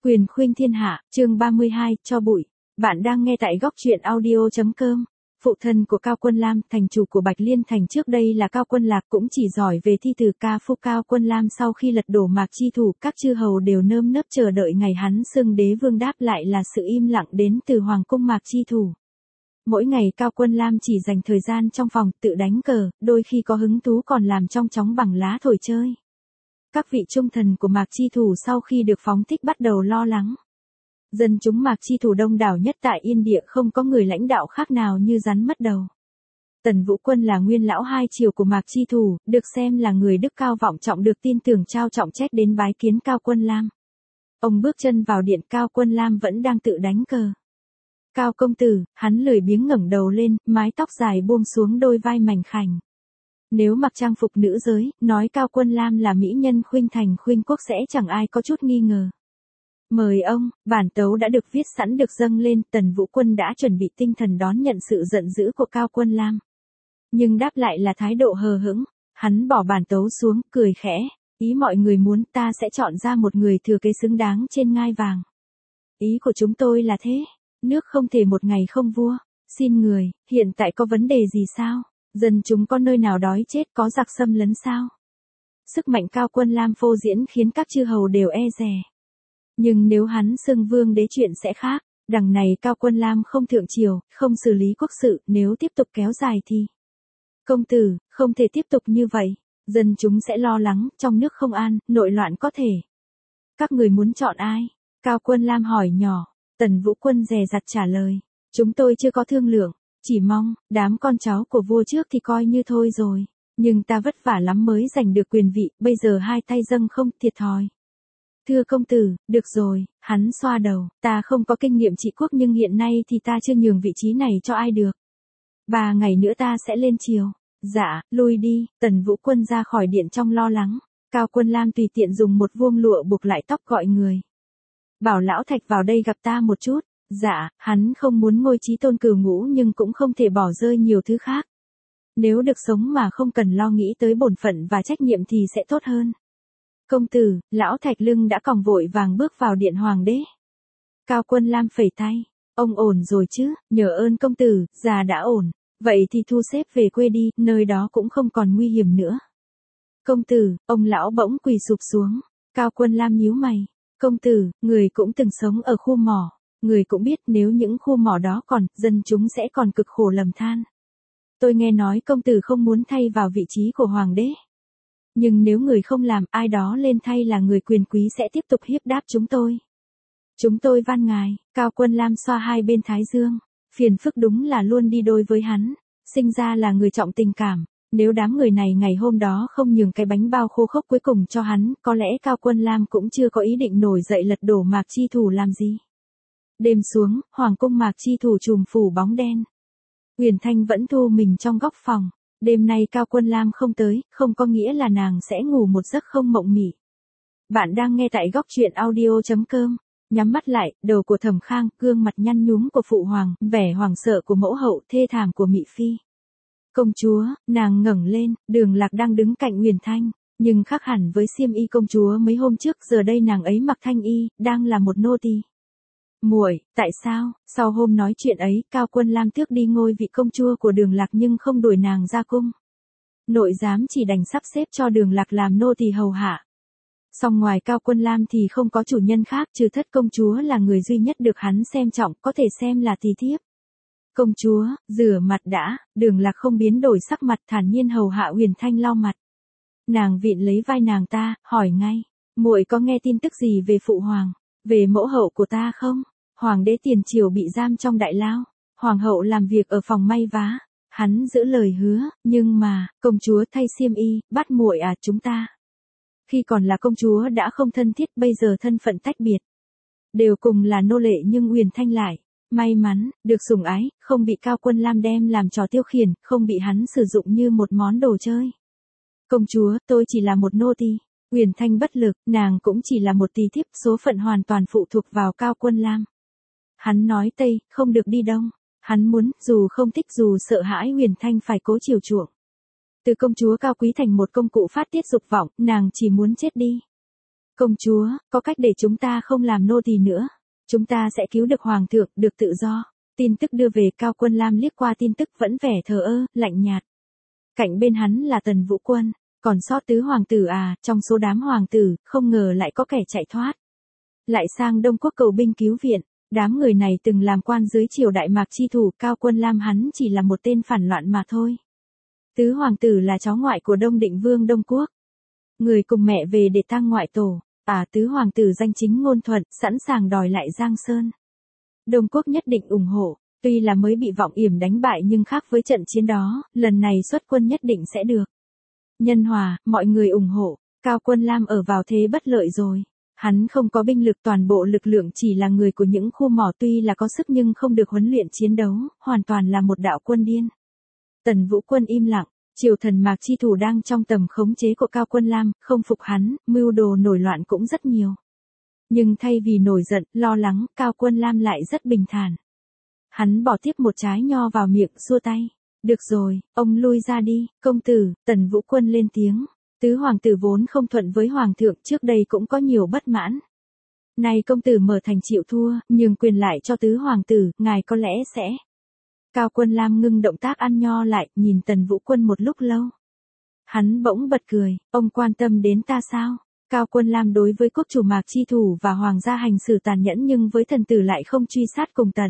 Quyền khuynh thiên hạ, chương 32, cho bụi. Bạn đang nghe tại góc truyện audio.com. Phụ thân của Cao Quân Lam, thành chủ của Bạch Liên Thành trước đây là Cao Quân Lạc, cũng chỉ giỏi về thi từ ca phúc. Cao Quân Lam sau khi lật đổ Mạc Chi Thủ, các chư hầu đều nơm nớp chờ đợi ngày hắn xưng đế vương, đáp lại là sự im lặng đến từ hoàng cung Mạc Chi Thủ. Mỗi ngày Cao Quân Lam chỉ dành thời gian trong phòng tự đánh cờ, đôi khi có hứng thú còn làm trong chóng bằng lá thổi chơi. Các vị trung thần của Mạc Chi Thủ sau khi được phóng thích bắt đầu lo lắng. Dân chúng Mạc Chi Thủ đông đảo nhất tại Yên Địa, không có người lãnh đạo khác nào như rắn mất đầu. Tần Vũ Quân là nguyên lão hai triều của Mạc Chi Thủ, được xem là người đức cao vọng trọng, được tin tưởng trao trọng trách đến bái kiến Cao Quân Lam. Ông bước chân vào điện, Cao Quân Lam vẫn đang tự đánh cờ. Cao công tử, hắn lười biếng ngẩng đầu lên, mái tóc dài buông xuống đôi vai mảnh khảnh. Nếu mặc trang phục nữ giới, nói Cao Quân Lam là mỹ nhân khuynh thành khuynh quốc sẽ chẳng ai có chút nghi ngờ. Mời ông, bản tấu đã được viết sẵn được dâng lên, Tần Vũ Quân đã chuẩn bị tinh thần đón nhận sự giận dữ của Cao Quân Lam. Nhưng đáp lại là thái độ hờ hững, hắn bỏ bản tấu xuống, cười khẽ, ý mọi người muốn ta sẽ chọn ra một người thừa kế xứng đáng trên ngai vàng. Ý của chúng tôi là thế, nước không thể một ngày không vua, xin người, hiện tại có vấn đề gì sao? Dân chúng có nơi nào đói chết, có giặc xâm lấn sao? Sức mạnh Cao Quân Lam phô diễn khiến các chư hầu đều e dè. Nhưng nếu hắn xưng vương đế chuyện sẽ khác, đằng này Cao Quân Lam không thượng triều, không xử lý quốc sự, nếu tiếp tục kéo dài thì... Công tử, không thể tiếp tục như vậy, dân chúng sẽ lo lắng, trong nước không an, nội loạn có thể. Các người muốn chọn ai? Cao Quân Lam hỏi nhỏ. Tần Vũ Quân dè dặt trả lời, chúng tôi chưa có thương lượng. Chỉ mong, đám con cháu của vua trước thì coi như thôi rồi. Nhưng ta vất vả lắm mới giành được quyền vị, bây giờ hai tay dâng không, thiệt thòi. Thưa công tử, được rồi, hắn xoa đầu, ta không có kinh nghiệm trị quốc nhưng hiện nay thì ta chưa nhường vị trí này cho ai được. 3 ngày nữa ta sẽ lên triều. Dạ, lui đi, Tần Vũ Quân ra khỏi điện trong lo lắng. Cao Quân Lam tùy tiện dùng một vuông lụa buộc lại tóc gọi người. Bảo lão Thạch vào đây gặp ta một chút. Dạ, hắn không muốn ngôi chí tôn cửu ngũ nhưng cũng không thể bỏ rơi nhiều thứ khác. Nếu được sống mà không cần lo nghĩ tới bổn phận và trách nhiệm thì sẽ tốt hơn. Công tử, lão Thạch lưng đã còng vội vàng bước vào điện hoàng đế. Cao Quân Lam phẩy tay, ông ổn rồi chứ, nhờ ơn công tử, già đã ổn, vậy thì thu xếp về quê đi, nơi đó cũng không còn nguy hiểm nữa. Công tử, ông lão bỗng quỳ sụp xuống, Cao Quân Lam nhíu mày, công tử, người cũng từng sống ở khu mỏ. Người cũng biết nếu những khu mỏ đó còn, dân chúng sẽ còn cực khổ lầm than. Tôi nghe nói công tử không muốn thay vào vị trí của hoàng đế. Nhưng nếu người không làm, ai đó lên thay là người quyền quý sẽ tiếp tục hiếp đáp chúng tôi. Chúng tôi van ngài, Cao Quân Lam xoa hai bên thái dương. Phiền phức đúng là luôn đi đôi với hắn. Sinh ra là người trọng tình cảm. Nếu đám người này ngày hôm đó không nhường cái bánh bao khô khốc cuối cùng cho hắn, có lẽ Cao Quân Lam cũng chưa có ý định nổi dậy lật đổ Mạc Chi Thủ làm gì. Đêm xuống, hoàng cung Mạc Chi Thủ trùm phủ bóng đen. Huyền Thanh vẫn thu mình trong góc phòng. Đêm nay Cao Quân Lam không tới, không có nghĩa là nàng sẽ ngủ một giấc không mộng mị. Bạn đang nghe tại góc truyện audio.com. Nhắm mắt lại, đầu của Thẩm Khang, gương mặt nhăn nhúm của phụ hoàng, vẻ hoảng sợ của mẫu hậu, thê thảm của Mị Phi. Công chúa, nàng ngẩng lên, Đường Lạc đang đứng cạnh Huyền Thanh, nhưng khác hẳn với xiêm y công chúa mấy hôm trước, giờ đây nàng ấy mặc thanh y, đang là một nô tỳ. Muội, tại sao? Sau hôm nói chuyện ấy, Cao Quân Lam tước đi ngôi vị công chúa của Đường Lạc nhưng không đuổi nàng ra cung. Nội giám chỉ đành sắp xếp cho Đường Lạc làm nô tỳ hầu hạ. Song ngoài Cao Quân Lam thì không có chủ nhân khác, trừ Thất công chúa là người duy nhất được hắn xem trọng, có thể xem là tỳ thiếp. Công chúa, rửa mặt đã, Đường Lạc không biến đổi sắc mặt, thản nhiên hầu hạ Huyền Thanh lau mặt. Nàng vịn lấy vai nàng ta, hỏi ngay, muội có nghe tin tức gì về phụ hoàng, về mẫu hậu của ta không? Hoàng đế tiền triều bị giam trong đại lao, hoàng hậu làm việc ở phòng may vá, hắn giữ lời hứa, nhưng mà, công chúa thay xiêm y, bắt muội à, chúng ta. Khi còn là công chúa đã không thân thiết, bây giờ thân phận tách biệt. Đều cùng là nô lệ nhưng Huyền Thanh lại, may mắn, được sủng ái, không bị Cao Quân Lam đem làm trò tiêu khiển, không bị hắn sử dụng như một món đồ chơi. Công chúa, tôi chỉ là một nô tỳ. Huyền Thanh bất lực, nàng cũng chỉ là một tỳ thiếp, số phận hoàn toàn phụ thuộc vào Cao Quân Lam. Hắn nói Tây, không được đi Đông. Hắn muốn, dù không thích dù sợ hãi Huyền Thanh phải cố chiều chuộng. Từ công chúa cao quý thành một công cụ phát tiết dục vọng, nàng chỉ muốn chết đi. Công chúa, có cách để chúng ta không làm nô tỳ nữa. Chúng ta sẽ cứu được hoàng thượng, được tự do. Tin tức đưa về, Cao Quân Lam liếc qua tin tức vẫn vẻ thờ ơ, lạnh nhạt. Cạnh bên hắn là Tần Vũ Quân, còn sót tứ hoàng tử à, trong số đám hoàng tử, không ngờ lại có kẻ chạy thoát. Lại sang Đông Quốc cầu binh cứu viện, đám người này từng làm quan dưới triều Đại Mạc chi thủ, Cao Quân Lam hắn chỉ là một tên phản loạn mà thôi. Tứ hoàng tử là cháu ngoại của Đông Định Vương Đông Quốc. Người cùng mẹ về để tang ngoại tổ, tứ hoàng tử danh chính ngôn thuận, sẵn sàng đòi lại Giang Sơn. Đông Quốc nhất định ủng hộ, tuy là mới bị Vọng Yểm đánh bại nhưng khác với trận chiến đó, lần này xuất quân nhất định sẽ được. Nhân hòa, mọi người ủng hộ, Cao Quân Lam ở vào thế bất lợi rồi. Hắn không có binh lực, toàn bộ lực lượng chỉ là người của những khu mỏ, tuy là có sức nhưng không được huấn luyện chiến đấu, hoàn toàn là một đạo quân điên. Tần Vũ Quân im lặng, triều thần Mạc chi thủ đang trong tầm khống chế của Cao Quân Lam, không phục hắn, mưu đồ nổi loạn cũng rất nhiều. Nhưng thay vì nổi giận, lo lắng, Cao Quân Lam lại rất bình thản. Hắn bỏ tiếp một trái nho vào miệng, xua tay. Được rồi, ông lui ra đi, công tử. Tần Vũ Quân lên tiếng. Tứ hoàng tử vốn không thuận với hoàng thượng, trước đây cũng có nhiều bất mãn. Nay công tử mở thành chịu thua, nhường quyền lại cho tứ hoàng tử, ngài có lẽ sẽ. Cao Quân Lam ngưng động tác ăn nho lại, nhìn Tần Vũ Quân một lúc lâu. Hắn bỗng bật cười, ông quan tâm đến ta sao? Cao Quân Lam đối với quốc chủ Mạc chi thủ và hoàng gia hành xử tàn nhẫn, nhưng với thần tử lại không truy sát cùng tận.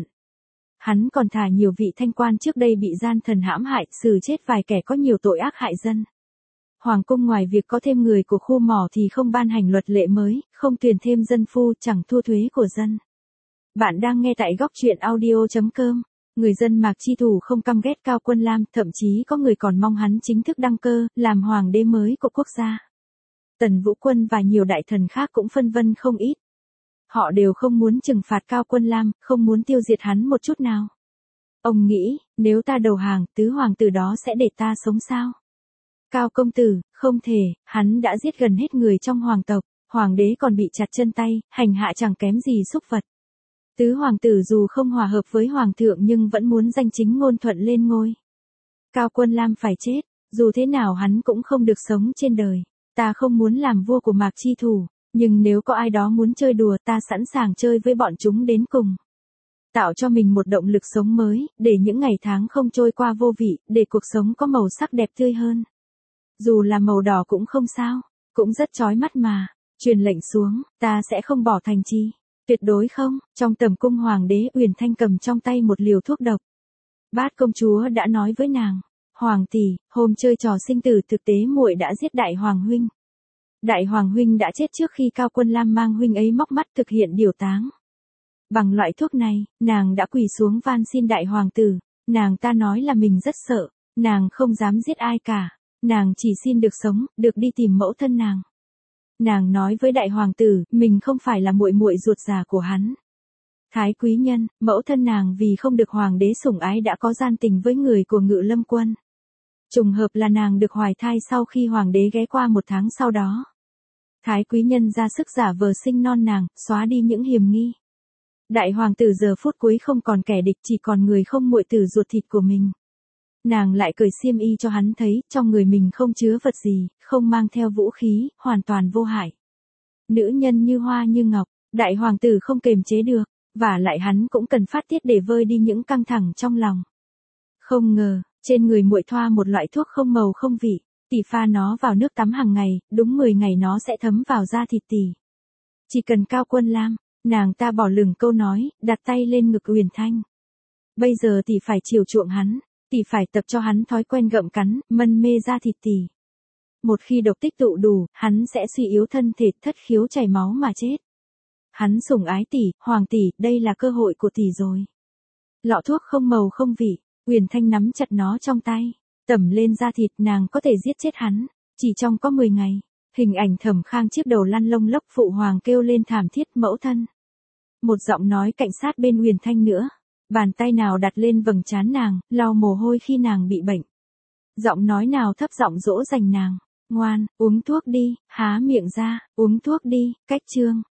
Hắn còn thả nhiều vị thanh quan trước đây bị gian thần hãm hại, xử chết vài kẻ có nhiều tội ác hại dân. Hoàng cung ngoài việc có thêm người của khu mỏ thì không ban hành luật lệ mới, không tuyển thêm dân phu, chẳng thu thuế của dân. Bạn đang nghe tại góc truyện audio.com. Người dân Mạc chi thủ không căm ghét Cao Quân Lam, thậm chí có người còn mong hắn chính thức đăng cơ, làm hoàng đế mới của quốc gia. Tần Vũ Quân và nhiều đại thần khác cũng phân vân không ít. Họ đều không muốn trừng phạt Cao Quân Lam, không muốn tiêu diệt hắn một chút nào. Ông nghĩ, nếu ta đầu hàng, tứ hoàng tử đó sẽ để ta sống sao? Cao công tử, không thể, hắn đã giết gần hết người trong hoàng tộc, hoàng đế còn bị chặt chân tay, hành hạ chẳng kém gì súc vật. Tứ hoàng tử dù không hòa hợp với hoàng thượng nhưng vẫn muốn danh chính ngôn thuận lên ngôi. Cao Quân Lam phải chết, dù thế nào hắn cũng không được sống trên đời. Ta không muốn làm vua của Mạc chi thủ, nhưng nếu có ai đó muốn chơi đùa, ta sẵn sàng chơi với bọn chúng đến cùng. Tạo cho mình một động lực sống mới, để những ngày tháng không trôi qua vô vị, để cuộc sống có màu sắc đẹp tươi hơn. Dù là màu đỏ cũng không sao, cũng rất chói mắt mà. Truyền lệnh xuống, ta sẽ không bỏ thành trì. Tuyệt đối không. Trong tầm cung hoàng đế, Uyển Thanh cầm trong tay một liều thuốc độc. Bát công chúa đã nói với nàng, hoàng tỷ, hôm chơi trò sinh tử, thực tế muội đã giết đại hoàng huynh. Đại hoàng huynh đã chết trước khi Cao Quân Lam mang huynh ấy móc mắt thực hiện điều táng. Bằng loại thuốc này, nàng đã quỳ xuống van xin đại hoàng tử. Nàng ta nói là mình rất sợ, nàng không dám giết ai cả. Nàng chỉ xin được sống, được đi tìm mẫu thân nàng. Nàng nói với đại hoàng tử, mình không phải là muội muội ruột già của hắn. Thái quý nhân, mẫu thân nàng vì không được hoàng đế sủng ái đã có gian tình với người của Ngự Lâm quân. Trùng hợp là nàng được hoài thai sau khi hoàng đế ghé qua 1 tháng sau đó. Thái quý nhân ra sức giả vờ sinh non nàng, xóa đi những hiềm nghi. Đại hoàng tử giờ phút cuối không còn kẻ địch, chỉ còn người không muội tử ruột thịt của mình. Nàng lại cởi xiêm y cho hắn thấy, trong người mình không chứa vật gì, không mang theo vũ khí, hoàn toàn vô hại. Nữ nhân như hoa như ngọc, đại hoàng tử không kềm chế được, và lại hắn cũng cần phát tiết để vơi đi những căng thẳng trong lòng. Không ngờ, trên người muội thoa một loại thuốc không màu không vị, tỷ pha nó vào nước tắm hàng ngày, đúng 10 ngày nó sẽ thấm vào da thịt tỷ. Chỉ cần Cao Quân Lam, nàng ta bỏ lửng câu nói, đặt tay lên ngực Uyển Thanh. Bây giờ tỷ phải chiều chuộng hắn. Tỷ phải tập cho hắn thói quen gặm cắn, mân mê da thịt tỷ. Một khi độc tích tụ đủ, hắn sẽ suy yếu thân thể, thất khiếu chảy máu mà chết. Hắn sủng ái tỷ, hoàng tỷ, đây là cơ hội của tỷ rồi. Lọ thuốc không màu không vị, Uyển Thanh nắm chặt nó trong tay, tẩm lên da thịt, nàng có thể giết chết hắn, chỉ trong có 10 ngày. Hình ảnh Thẩm Khang chiếc đầu lăn lông lốc, phụ hoàng kêu lên thảm thiết, mẫu thân. Một giọng nói cạnh sát bên Uyển Thanh nữa. Bàn tay nào đặt lên vầng trán nàng, lau mồ hôi khi nàng bị bệnh. Giọng nói nào thấp giọng dỗ dành nàng, ngoan, uống thuốc đi, há miệng ra, uống thuốc đi, cách chương.